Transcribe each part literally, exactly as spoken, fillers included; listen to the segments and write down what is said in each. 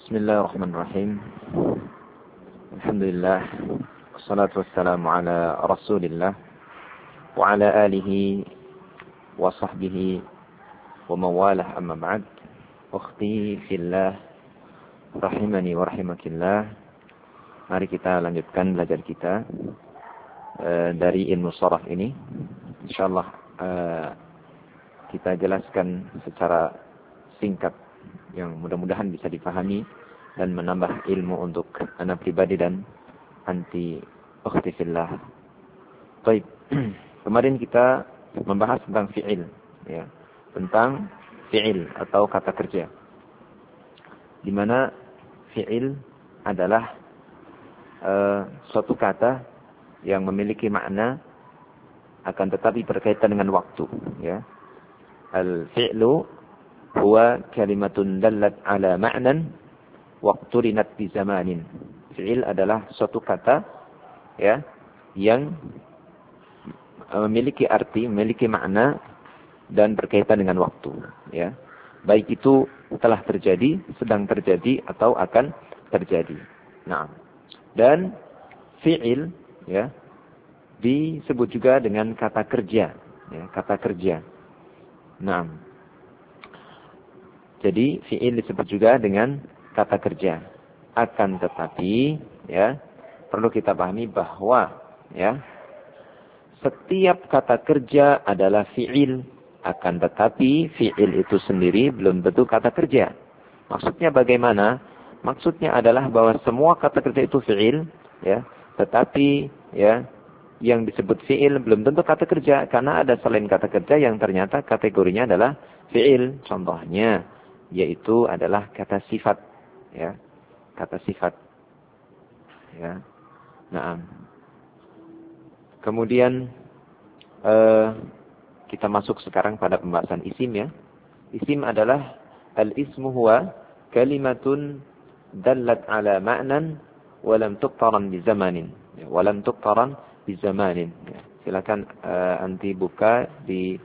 Bismillahirrahmanirrahim. Alhamdulillah. Wassalatu wassalamu ala Rasulillah wa ala alihi wa sahbihi wa mawalah, amma ba'd. Ukhti fillah rahimani wa rahimakillah. Mari kita lanjutkan belajar kita uh, dari ilmu sharaf ini. Insyaallah uh, kita jelaskan secara singkat yang mudah-mudahan bisa dipahami dan menambah ilmu untuk anak pribadi dan anti ukhti fillah. Baik. Kemarin kita membahas tentang fi'il, ya. Tentang fi'il atau kata kerja. Di mana fi'il adalah uh, suatu kata yang memiliki makna akan tetapi berkaitan dengan waktu, ya. Al-fi'lu huwa kalimatun dallat ala ma'nan waqturinat bi zamanin. Fi'il adalah suatu kata, ya, yang memiliki arti, memiliki makna dan berkaitan dengan waktu, ya. Baik itu telah terjadi, sedang terjadi atau akan terjadi. Nah, dan fi'il, ya, disebut juga dengan kata kerja, ya, kata kerja. Nah, jadi fi'il disebut juga dengan kata kerja. Akan tetapi, ya, perlu kita pahami bahwa, ya, setiap kata kerja adalah fi'il. Akan tetapi fi'il itu sendiri belum tentu kata kerja. Maksudnya bagaimana? Maksudnya adalah bahwa semua kata kerja itu fi'il, ya. Tetapi, ya, yang disebut fi'il belum tentu kata kerja, karena ada selain kata kerja yang ternyata kategorinya adalah fi'il. Contohnya yaitu adalah kata sifat, ya, kata sifat, ya. Nah, kemudian uh, kita masuk sekarang pada pembahasan isim, ya. Isim adalah al-ismu huwa kalimatun dallat ala ma'nan wa lam tuqtaran bi zamanin, ya, wa lam tuqtaran bi zamanin, ya. Silakan uh, anti buka di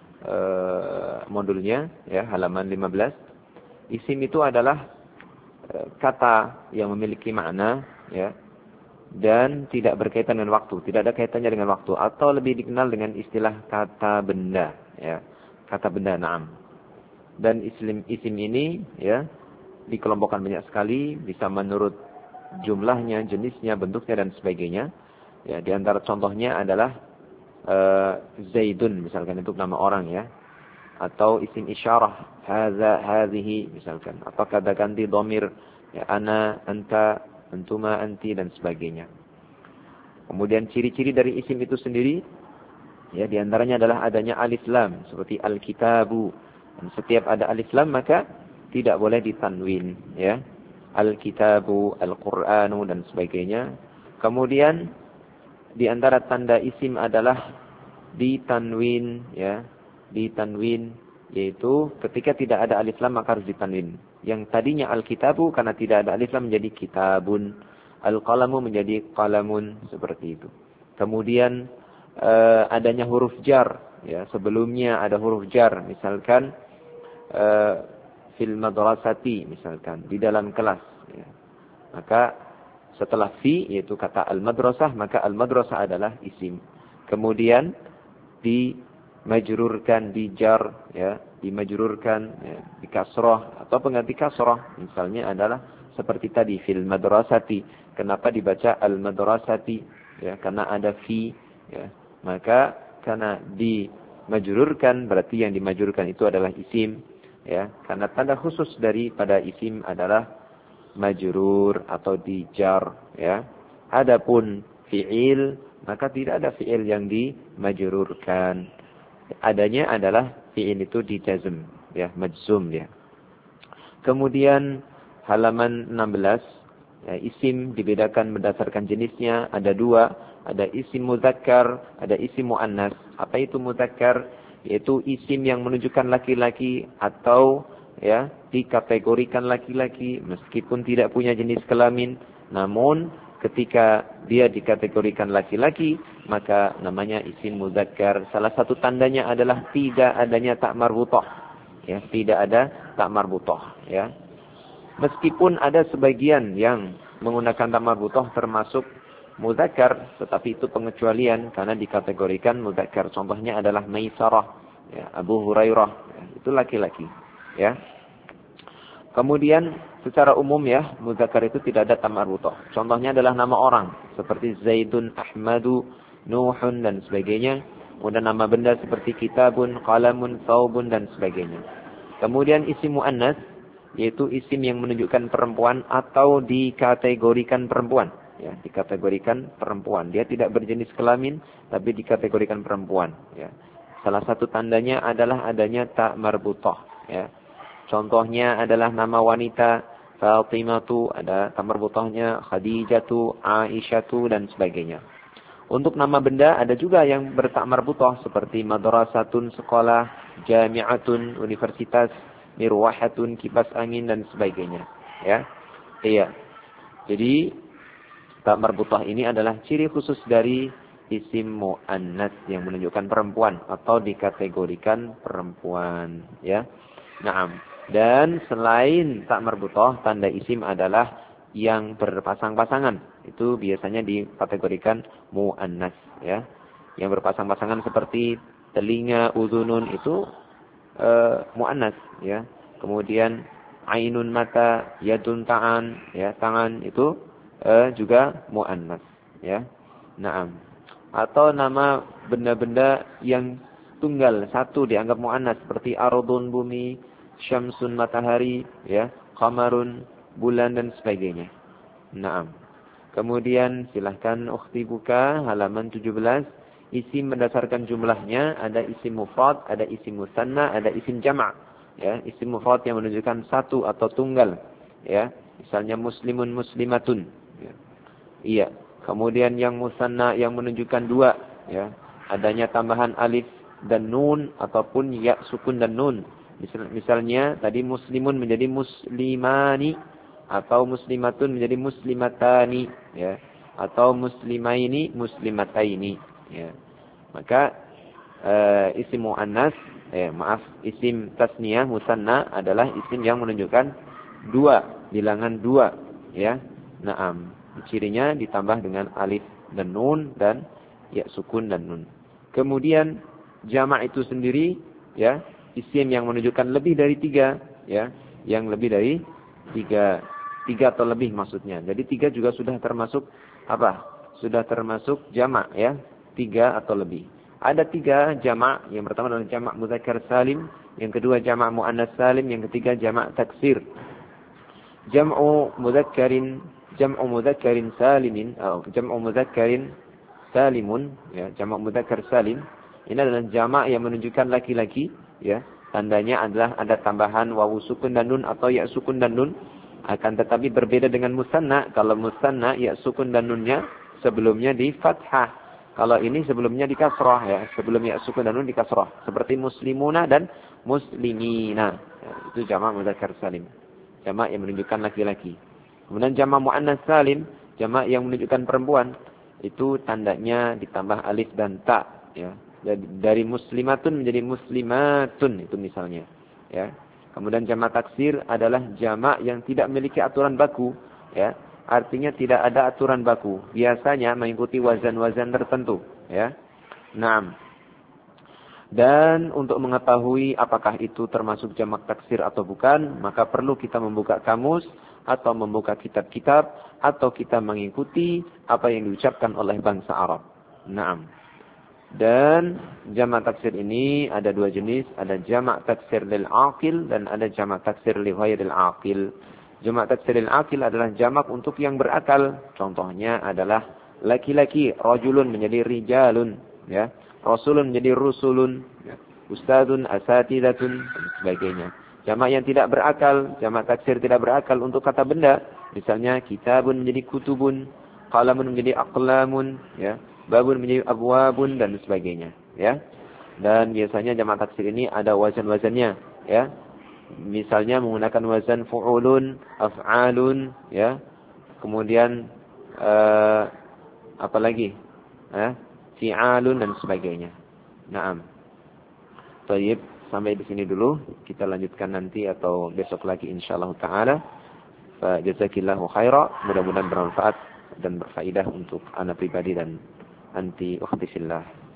uh, modulnya, ya, halaman lima belas. Isim itu adalah uh, kata yang memiliki makna, ya, dan tidak berkaitan dengan waktu, tidak ada kaitannya dengan waktu, atau lebih dikenal dengan istilah kata benda, ya, kata benda. Naam. Dan isim isim ini, ya, dikelompokkan banyak sekali, bisa menurut jumlahnya, jenisnya, bentuknya dan sebagainya. Ya, di antara contohnya adalah uh, Zaidun, misalkan, untuk nama orang, ya, atau isim isyarah, hadza, hadhihi, misalkan, atau kata ganti dhamir, ya, ana, anta, antuma, anti dan sebagainya. Kemudian ciri-ciri dari isim itu sendiri, ya, di antaranya adalah adanya alif lam seperti al-kitabu. Dan setiap ada alif lam maka tidak boleh ditanwin, ya. Al-kitabu, al-Qur'anu dan sebagainya. Kemudian di antara tanda isim adalah ditanwin, ya, ditanwin, yaitu ketika tidak ada alif lam maka harus ditanwin. Yang tadinya al-kitabu karena tidak ada alif lam menjadi kitabun, al-qalamu menjadi qalamun, seperti itu. Kemudian uh, adanya huruf jar, ya, sebelumnya ada huruf jar, misalkan uh, fil madrasati, misalkan di dalam kelas, ya. Maka setelah fi, yaitu kata al-madrasah, maka al-madrasah adalah isim. Kemudian dimajrurkan, dijar, ya, dimajrurkan, ya, di kasrah atau pengganti kasrah, misalnya adalah seperti tadi fil madrasati. Kenapa dibaca al-madrasati? Ya, karena ada fi, ya. Maka karena dimajrurkan berarti yang dimajrurkan itu adalah isim, ya. Karena tanda khusus daripada isim adalah majrur atau dijar, ya. Adapun fi'il maka tidak ada fi'il yang dimajrurkan. Adanya adalah fi'il itu dijazm, ya, majzum, ya. Kemudian halaman enam belas, ya, isim dibedakan berdasarkan jenisnya, ada dua, ada isim muzakkar, ada isim muannas. Apa itu muzakkar? Yaitu isim yang menunjukkan laki-laki atau, ya, dikategorikan laki-laki meskipun tidak punya jenis kelamin, namun ketika dia dikategorikan laki-laki maka namanya isim muzakkar. Salah satu tandanya adalah tidak adanya tak marbutah, ya, tidak ada tak marbutah, ya. Meskipun ada sebagian yang menggunakan ta marbuthah termasuk mudzakkar, tetapi itu pengecualian karena dikategorikan mudzakkar. Contohnya adalah Maisarah, ya, Abu Hurairah, ya, itu laki-laki, ya. Kemudian secara umum ya, mudzakkar itu tidak ada ta marbuthah. Contohnya adalah nama orang seperti Zaidun, Ahmadu, Nuhun dan sebagainya. Kemudian nama benda seperti kitabun, qalamun, thawbun dan sebagainya. Kemudian isim muannas yaitu isim yang menunjukkan perempuan atau dikategorikan perempuan, ya, dikategorikan perempuan. Dia tidak berjenis kelamin tapi dikategorikan perempuan, ya. Salah satu tandanya adalah adanya ta marbuthah, ya. Contohnya adalah nama wanita Fatimatu, ada ta marbuthahnya, Khadijatu, Aisyatu dan sebagainya. Untuk nama benda ada juga yang berta marbuthah seperti madrasatun, sekolah, jami'atun, universitas, mirwahatun, kipas angin dan sebagainya, ya. Iya. Jadi ta marbuthah ini adalah ciri khusus dari isim muannas yang menunjukkan perempuan atau dikategorikan perempuan, ya. Naam. Dan selain ta marbuthah, tanda isim adalah yang berpasang-pasangan. Itu biasanya dikategorikan muannas, ya. Yang berpasang-pasangan seperti telinga, udhunun itu uh, muannas, ya. Kemudian ainun mata, yadun ta'an, ya, tangan itu uh, juga muannas, ya. Naam. Atau nama benda-benda yang tunggal satu dianggap muannas seperti ardun bumi, syamsun matahari, ya, qamarun bulan dan sebagainya. Naam. Kemudian silahkan ukhti buka halaman tujuh belas. Isim berdasarkan jumlahnya ada isim mufrad, ada isim musanna, ada isim jama'. Ya, isim mufrad yang menunjukkan satu atau tunggal. Ya, misalnya muslimun muslimatun. Ya. Iya. Kemudian yang musanna yang menunjukkan dua. Ya, adanya tambahan alif dan nun ataupun ya sukun dan nun. Misal, misalnya tadi muslimun menjadi muslimani atau muslimatun menjadi muslimatani, ya, atau muslimaini muslimataini, ya. Maka uh, isim muannas, eh maaf, isim tasniyah musanna adalah isim yang menunjukkan dua, bilangan dua, ya. Naam. Cirinya ditambah dengan alif dan nun dan ya sukun dan nun. Kemudian jama' itu sendiri, ya, isim yang menunjukkan lebih dari tiga, ya, yang lebih dari tiga, tiga atau lebih maksudnya. Jadi tiga juga sudah termasuk apa? Sudah termasuk jama', ya, tiga atau lebih. Ada tiga jama'. Yang pertama adalah jama' mudzakkar salim, yang kedua jama' muannas salim, yang ketiga jama' taksir. Jam'u mudzakkarin, jam'u mudzakkarin salimin, atau jam'u mudzakkarin salimun, ya, jama' mudzakkar salim. Ini adalah jama' yang menunjukkan laki-laki, ya. Tandanya adalah ada tambahan wawu sukun dan nun atau ya sukun dan nun. Akan tetapi berbeda dengan musanna. Kalau musanna ya sukun dan nunnya sebelumnya di fathah. Kalau ini sebelumnya di kasrah, ya. Sebelum ya sukun dan nun di kasrah. Seperti muslimuna dan muslimina. Ya, itu jama' mudzakkar salim. Jama' yang menunjukkan laki-laki. Kemudian jama' muannas salim, jama' yang menunjukkan perempuan. Itu tandanya ditambah alif dan ta, ya. Dari muslimatun menjadi muslimatun itu misalnya, ya. Kemudian jama' taksir adalah jama' yang tidak memiliki aturan baku, ya. Artinya tidak ada aturan baku, biasanya mengikuti wazan-wazan tertentu, ya. Naam. Dan untuk mengetahui apakah itu termasuk jama' taksir atau bukan, maka perlu kita membuka kamus atau membuka kitab-kitab atau kita mengikuti apa yang diucapkan oleh bangsa Arab. Naam. Dan jama' taksir ini ada dua jenis, ada jama' taksir lil aqil dan ada jama' taksir li ghairil aqil. Jama' taksir lil aqil adalah jamak untuk yang berakal. Contohnya adalah laki-laki, rajulun menjadi rijalun, ya. Rasulun menjadi rusulun, ya. Ustadzun, asatidatun dan sebagainya. Jamak yang tidak berakal, jamak taksir tidak berakal untuk kata benda, misalnya kitabun menjadi kutubun, qalamun menjadi aqlamun, ya. Babun menjadi abwabun dan sebagainya, ya. Dan biasanya jama' taksir ini ada wazan-wazannya, ya. Misalnya menggunakan wazan fu'ulun, af'alun, ya. Kemudian uh, apa lagi? Eh, fi'alun dan sebagainya. Naam. Baik, sampai di sini dulu. Kita lanjutkan nanti atau besok lagi insyaallah taala. Fa jazakillahu khaira, mudah-mudahan bermanfaat dan berfaedah untuk ana pribadi dan anti ukhti fillah.